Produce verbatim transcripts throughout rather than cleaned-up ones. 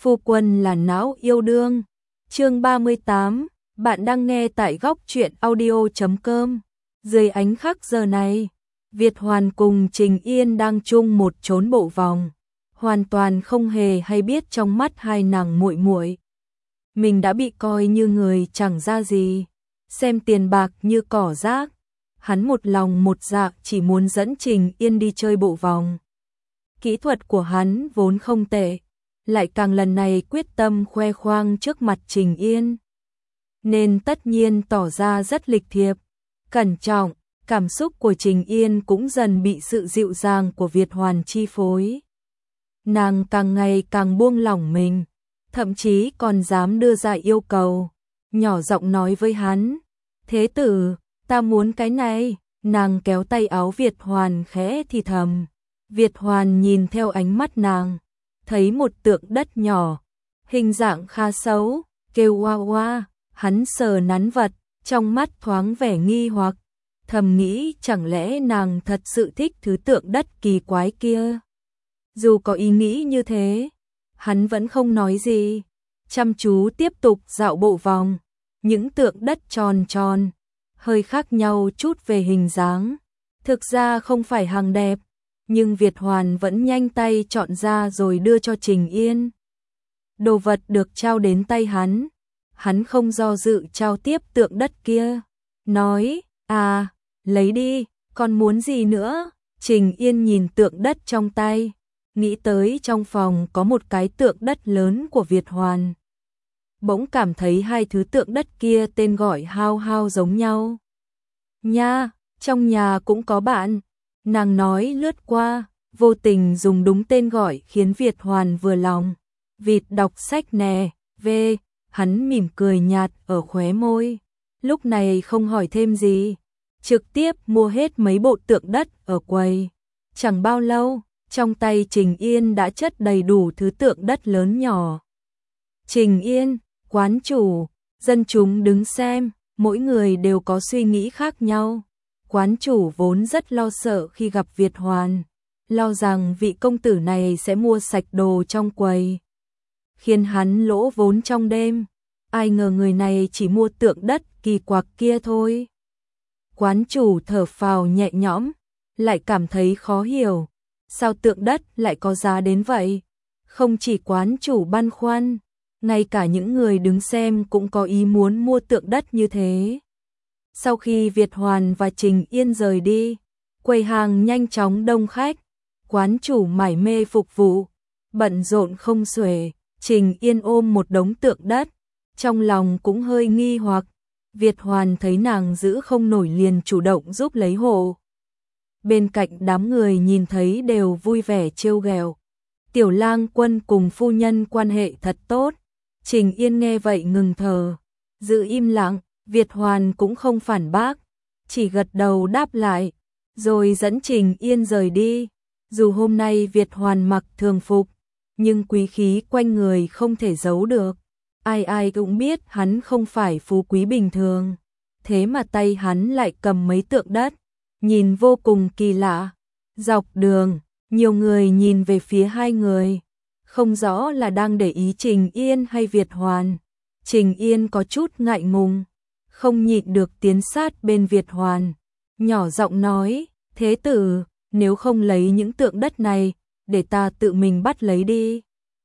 Phu quân là não yêu đương. Chương ba mươi tám, bạn đang nghe tại góc truyện audio chấm com. Dưới ánh khắc giờ này, Việt Hoàn cùng Trình Yên đang chung một chốn bộ vòng, hoàn toàn không hề hay biết trong mắt hai nàng muội muội, mình đã bị coi như người chẳng ra gì, xem tiền bạc như cỏ rác. Hắn một lòng một dạ chỉ muốn dẫn Trình Yên đi chơi bộ vòng. Kỹ thuật của hắn vốn không tệ, lại càng lần này quyết tâm khoe khoang trước mặt Trình Yên, nên tất nhiên tỏ ra rất lịch thiệp, cẩn trọng. Cảm xúc của Trình Yên cũng dần bị sự dịu dàng của Việt Hoàn chi phối. Nàng càng ngày càng buông lỏng mình, thậm chí còn dám đưa ra yêu cầu, nhỏ giọng nói với hắn, thế tử, ta muốn cái này. Nàng kéo tay áo Việt Hoàn khẽ thì thầm. Việt Hoàn nhìn theo ánh mắt nàng, thấy một tượng đất nhỏ, hình dạng khá xấu, kêu oa oa. Hắn sờ nắn vật, trong mắt thoáng vẻ nghi hoặc, thầm nghĩ chẳng lẽ nàng thật sự thích thứ tượng đất kỳ quái kia. Dù có ý nghĩ như thế, hắn vẫn không nói gì, chăm chú tiếp tục dạo bộ vòng. Những tượng đất tròn tròn, hơi khác nhau chút về hình dáng, thực ra không phải hàng đẹp, nhưng Việt Hoàn vẫn nhanh tay chọn ra rồi đưa cho Trình Yên. Đồ vật được trao đến tay hắn, hắn không do dự trao tiếp tượng đất kia, nói, à, lấy đi, còn muốn gì nữa? Trình Yên nhìn tượng đất trong tay, nghĩ tới trong phòng có một cái tượng đất lớn của Việt Hoàn. Bỗng cảm thấy hai thứ tượng đất kia tên gọi hao hao giống nhau. Nha, trong nhà cũng có bạn. Nàng nói lướt qua, vô tình dùng đúng tên gọi khiến Việt Hoàn vừa lòng. Vịt đọc sách nè, về, hắn mỉm cười nhạt ở khóe môi. Lúc này không hỏi thêm gì, trực tiếp mua hết mấy bộ tượng đất ở quầy. Chẳng bao lâu, trong tay Trình Yên đã chất đầy đủ thứ tượng đất lớn nhỏ. Trình Yên, quán chủ, dân chúng đứng xem, mỗi người đều có suy nghĩ khác nhau. Quán chủ vốn rất lo sợ khi gặp Việt Hoàn, lo rằng vị công tử này sẽ mua sạch đồ trong quầy, khiến hắn lỗ vốn trong đêm. Ai ngờ người này chỉ mua tượng đất kỳ quặc kia thôi. Quán chủ thở phào nhẹ nhõm, lại cảm thấy khó hiểu, sao tượng đất lại có giá đến vậy? Không chỉ quán chủ băn khoăn, ngay cả những người đứng xem cũng có ý muốn mua tượng đất như thế. Sau khi Việt Hoàn và Trình Yên rời đi, quầy hàng nhanh chóng đông khách, quán chủ mải mê phục vụ, bận rộn không xuể. Trình Yên ôm một đống tượng đất, trong lòng cũng hơi nghi hoặc. Việt Hoàn thấy nàng giữ không nổi liền chủ động giúp lấy hộ. Bên cạnh đám người nhìn thấy đều vui vẻ trêu ghẹo. Tiểu lang quân cùng phu nhân quan hệ thật tốt. Trình Yên nghe vậy ngừng thở, giữ im lặng. Việt Hoàn cũng không phản bác, chỉ gật đầu đáp lại, rồi dẫn Trình Yên rời đi. Dù hôm nay Việt Hoàn mặc thường phục, nhưng quý khí quanh người không thể giấu được. Ai ai cũng biết hắn không phải phú quý bình thường, thế mà tay hắn lại cầm mấy tượng đất, nhìn vô cùng kỳ lạ. Dọc đường, nhiều người nhìn về phía hai người, không rõ là đang để ý Trình Yên hay Việt Hoàn. Trình Yên có chút ngại ngùng, không nhịn được tiến sát bên Việt Hoàn, nhỏ giọng nói, thế tử, nếu không lấy những tượng đất này, để ta tự mình bắt lấy đi.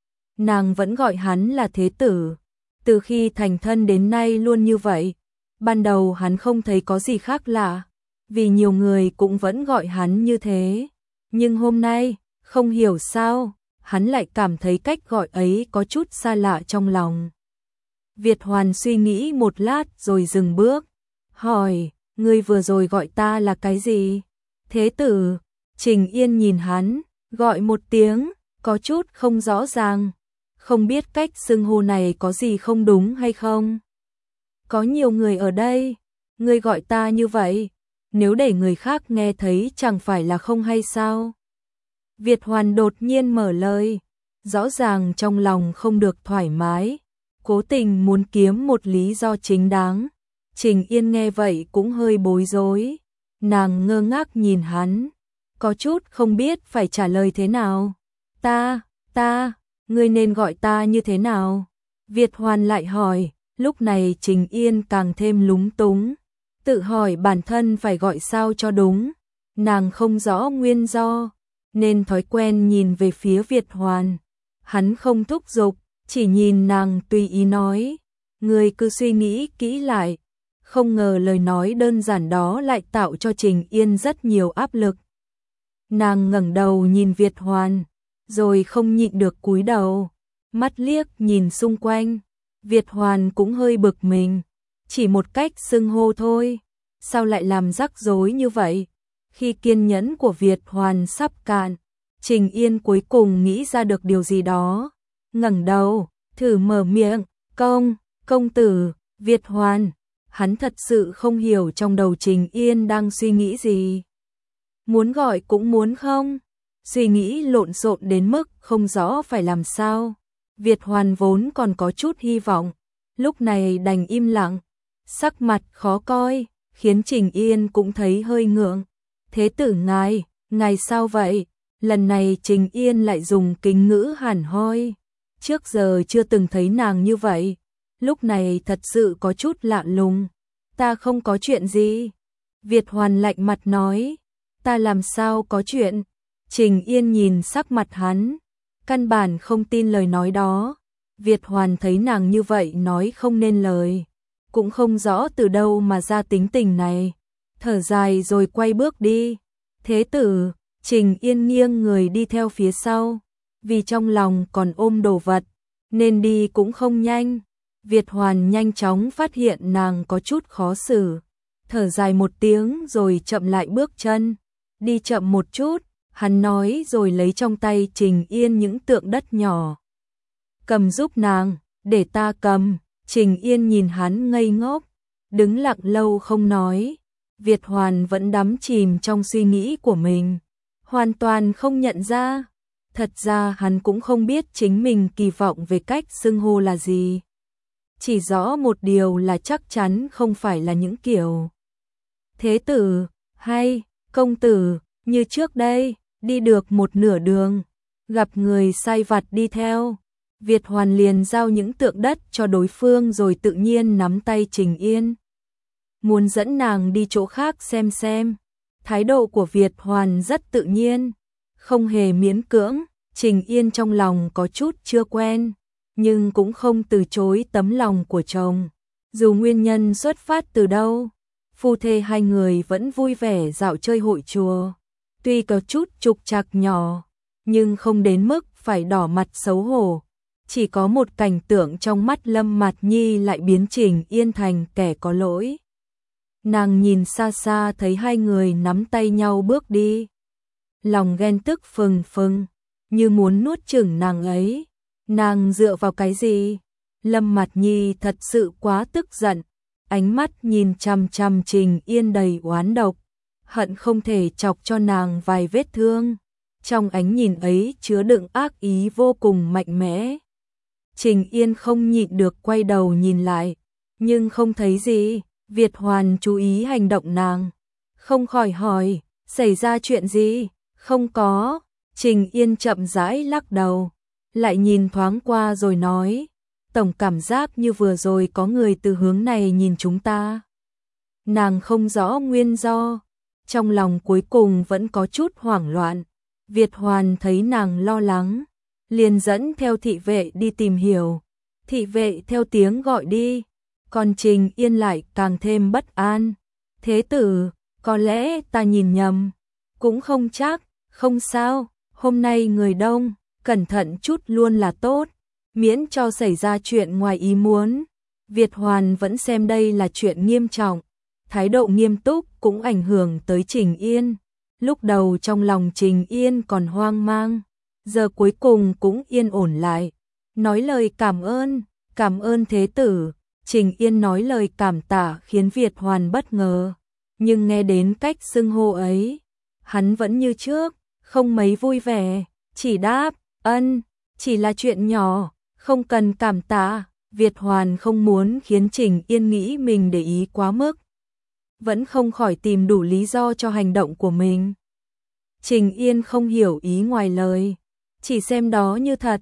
Nàng vẫn gọi hắn là thế tử, từ khi thành thân đến nay luôn như vậy. Ban đầu hắn không thấy có gì khác lạ, vì nhiều người cũng vẫn gọi hắn như thế. Nhưng hôm nay, không hiểu sao, hắn lại cảm thấy cách gọi ấy có chút xa lạ trong lòng. Việt Hoàn suy nghĩ một lát rồi dừng bước, hỏi, ngươi vừa rồi gọi ta là cái gì? Thế tử. Trình Yên nhìn hắn, gọi một tiếng, có chút không rõ ràng, không biết cách xưng hô này có gì không đúng hay không. Có nhiều người ở đây, ngươi gọi ta như vậy, nếu để người khác nghe thấy chẳng phải là không hay sao? Việt Hoàn đột nhiên mở lời, rõ ràng trong lòng không được thoải mái, cố tình muốn kiếm một lý do chính đáng. Trình Yên nghe vậy cũng hơi bối rối, nàng ngơ ngác nhìn hắn, có chút không biết phải trả lời thế nào. Ta, ta, ngươi nên gọi ta như thế nào? Việt Hoàn lại hỏi, lúc này Trình Yên càng thêm lúng túng, tự hỏi bản thân phải gọi sao cho đúng. Nàng không rõ nguyên do, nên thói quen nhìn về phía Việt Hoàn. Hắn không thúc giục, chỉ nhìn nàng tùy ý nói, ngươi cứ suy nghĩ kỹ lại. Không ngờ lời nói đơn giản đó lại tạo cho Trình Yên rất nhiều áp lực. Nàng ngẩng đầu nhìn Việt Hoàn, rồi không nhịn được cúi đầu, mắt liếc nhìn xung quanh. Việt Hoàn cũng hơi bực mình, chỉ một cách xưng hô thôi, sao lại làm rắc rối như vậy? Khi kiên nhẫn của Việt Hoàn sắp cạn, Trình Yên cuối cùng nghĩ ra được điều gì đó, ngẩng đầu, thử mở miệng, công, công tử, Việt Hoàn. Hắn thật sự không hiểu trong đầu Trình Yên đang suy nghĩ gì. Muốn gọi cũng muốn không, suy nghĩ lộn xộn đến mức không rõ phải làm sao. Việt Hoàn vốn còn có chút hy vọng, lúc này đành im lặng, sắc mặt khó coi, khiến Trình Yên cũng thấy hơi ngượng. Thế tử ngài, ngài sao vậy? Lần này Trình Yên lại dùng kính ngữ hẳn hoi, trước giờ chưa từng thấy nàng như vậy. Lúc này thật sự có chút lạ lùng. Ta không có chuyện gì. Việt Hoàn lạnh mặt nói. Ta làm sao có chuyện? Trình Yên nhìn sắc mặt hắn, căn bản không tin lời nói đó. Việt Hoàn thấy nàng như vậy nói không nên lời, cũng không rõ từ đâu mà ra tính tình này. Thở dài rồi quay bước đi. Thế tử, Trình Yên nghiêng người đi theo phía sau, vì trong lòng còn ôm đồ vật, nên đi cũng không nhanh. Việt Hoàn nhanh chóng phát hiện nàng có chút khó xử, thở dài một tiếng rồi chậm lại bước chân, đi chậm một chút, hắn nói rồi lấy trong tay Trình Yên những tượng đất nhỏ. Cầm giúp nàng, để ta cầm. Trình Yên nhìn hắn ngây ngốc, đứng lặng lâu không nói. Việt Hoàn vẫn đắm chìm trong suy nghĩ của mình, hoàn toàn không nhận ra. Thật ra hắn cũng không biết chính mình kỳ vọng về cách xưng hô là gì. Chỉ rõ một điều là chắc chắn không phải là những kiểu thế tử hay công tử như trước đây. Đi được một nửa đường, gặp người sai vặt đi theo, Việt Hoàn liền giao những tượng đất cho đối phương rồi tự nhiên nắm tay Trình Yên, muốn dẫn nàng đi chỗ khác xem xem. Thái độ của Việt Hoàn rất tự nhiên, không hề miễn cưỡng. Trình Yên trong lòng có chút chưa quen, nhưng cũng không từ chối tấm lòng của chồng. Dù nguyên nhân xuất phát từ đâu, phu thê hai người vẫn vui vẻ dạo chơi hội chùa. Tuy có chút trục trặc nhỏ, nhưng không đến mức phải đỏ mặt xấu hổ. Chỉ có một cảnh tượng trong mắt Lâm Mạt Nhi lại biến Trình Yên thành kẻ có lỗi. Nàng nhìn xa xa thấy hai người nắm tay nhau bước đi, lòng ghen tức phừng phừng, như muốn nuốt chửng nàng ấy. Nàng dựa vào cái gì? Lâm Mạt Nhi thật sự quá tức giận, ánh mắt nhìn chằm chằm Trình Yên đầy oán độc, hận không thể chọc cho nàng vài vết thương. Trong ánh nhìn ấy chứa đựng ác ý vô cùng mạnh mẽ. Trình Yên không nhịn được quay đầu nhìn lại, nhưng không thấy gì. Việt Hoàn chú ý hành động nàng, không khỏi hỏi, xảy ra chuyện gì? Không có. Trình Yên chậm rãi lắc đầu, lại nhìn thoáng qua rồi nói, tổng cảm giác như vừa rồi có người từ hướng này nhìn chúng ta. Nàng không rõ nguyên do, trong lòng cuối cùng vẫn có chút hoảng loạn. Việt Hoàn thấy nàng lo lắng, liền dẫn theo thị vệ đi tìm hiểu. Thị vệ theo tiếng gọi đi, còn Trình Yên lại càng thêm bất an. Thế tử, có lẽ ta nhìn nhầm, cũng không chắc. Không sao, hôm nay người đông, cẩn thận chút luôn là tốt, miễn cho xảy ra chuyện ngoài ý muốn. Việt Hoàn vẫn xem đây là chuyện nghiêm trọng, thái độ nghiêm túc cũng ảnh hưởng tới Trình Yên. Lúc đầu trong lòng Trình Yên còn hoang mang, giờ cuối cùng cũng yên ổn lại, nói lời cảm ơn, cảm ơn thế tử. Trình Yên nói lời cảm tạ khiến Việt Hoàn bất ngờ, nhưng nghe đến cách xưng hô ấy, hắn vẫn như trước, không mấy vui vẻ, chỉ đáp, ân, chỉ là chuyện nhỏ, không cần cảm tạ. Việt Hoàn không muốn khiến Trình Yên nghĩ mình để ý quá mức, vẫn không khỏi tìm đủ lý do cho hành động của mình. Trình Yên không hiểu ý ngoài lời, chỉ xem đó như thật,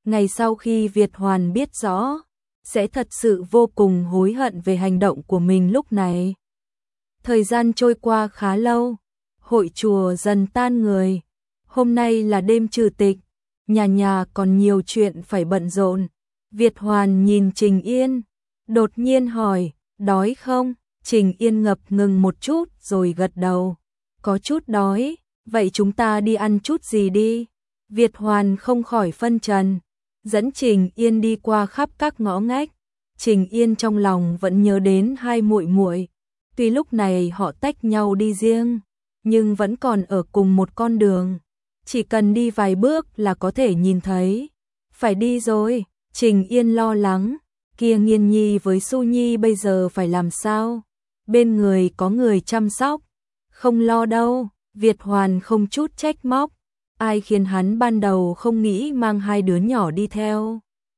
ngày sau khi Việt Hoàn biết rõ, sẽ thật sự vô cùng hối hận về hành động của mình lúc này. Thời gian trôi qua khá lâu, hội chùa dần tan người. Hôm nay là đêm trừ tịch, nhà nhà còn nhiều chuyện phải bận rộn. Việt Hoàn nhìn Trình Yên, đột nhiên hỏi, đói không? Trình Yên ngập ngừng một chút rồi gật đầu, có chút đói, vậy chúng ta đi ăn chút gì đi? Việt Hoàn không khỏi phân trần, dẫn Trình Yên đi qua khắp các ngõ ngách. Trình Yên trong lòng vẫn nhớ đến hai muội muội, tuy lúc này họ tách nhau đi riêng, nhưng vẫn còn ở cùng một con đường, chỉ cần đi vài bước là có thể nhìn thấy. Phải đi rồi, Trình Yên lo lắng, kia Nghiên Nhi với Su Nhi bây giờ phải làm sao? Bên người có người chăm sóc, không lo đâu. Việt Hoàn không chút trách móc, ai khiến hắn ban đầu không nghĩ mang hai đứa nhỏ đi theo.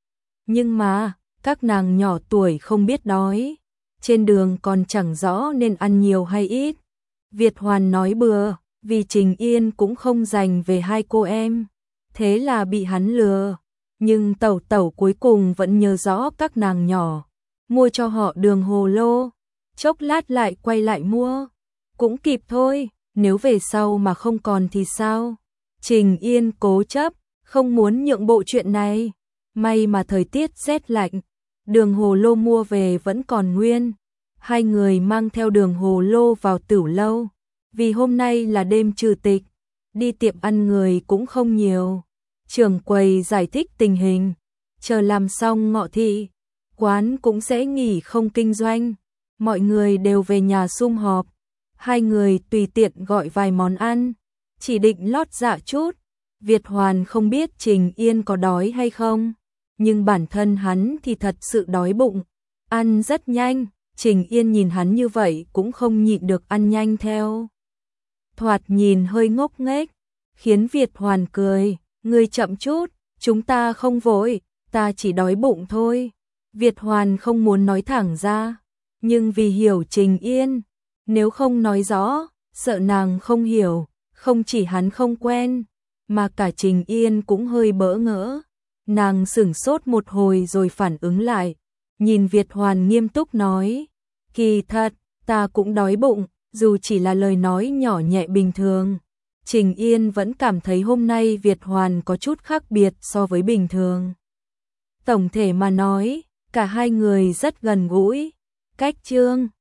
Nhưng mà, các nàng nhỏ tuổi không biết đói, trên đường còn chẳng rõ nên ăn nhiều hay ít. Việt Hoàn nói bừa, vì Trình Yên cũng không dành về hai cô em, thế là bị hắn lừa. Nhưng tẩu tẩu cuối cùng vẫn nhớ rõ các nàng nhỏ, mua cho họ đường hồ lô, chốc lát lại quay lại mua, cũng kịp thôi, nếu về sau mà không còn thì sao? Trình Yên cố chấp, không muốn nhượng bộ chuyện này, may mà thời tiết rét lạnh, đường hồ lô mua về vẫn còn nguyên. Hai người mang theo đường hồ lô vào tửu lâu, vì hôm nay là đêm trừ tịch, đi tiệm ăn người cũng không nhiều. Trưởng quầy giải thích tình hình, chờ làm xong ngọ thị, quán cũng sẽ nghỉ không kinh doanh, mọi người đều về nhà sum họp. Hai người tùy tiện gọi vài món ăn, chỉ định lót dạ chút. Việt Hoàn không biết Trình Yên có đói hay không, nhưng bản thân hắn thì thật sự đói bụng, ăn rất nhanh. Trình Yên nhìn hắn như vậy cũng không nhịn được ăn nhanh theo. Thoạt nhìn hơi ngốc nghếch, khiến Việt Hoàn cười, ngươi chậm chút, chúng ta không vội, ta chỉ đói bụng thôi. Việt Hoàn không muốn nói thẳng ra, nhưng vì hiểu Trình Yên, nếu không nói rõ, sợ nàng không hiểu, không chỉ hắn không quen, mà cả Trình Yên cũng hơi bỡ ngỡ. Nàng sửng sốt một hồi rồi phản ứng lại, nhìn Việt Hoàn nghiêm túc nói, kỳ thật, ta cũng đói bụng, dù chỉ là lời nói nhỏ nhẹ bình thường. Trình Yên vẫn cảm thấy hôm nay Việt Hoàn có chút khác biệt so với bình thường. Tổng thể mà nói, cả hai người rất gần gũi. Cách chương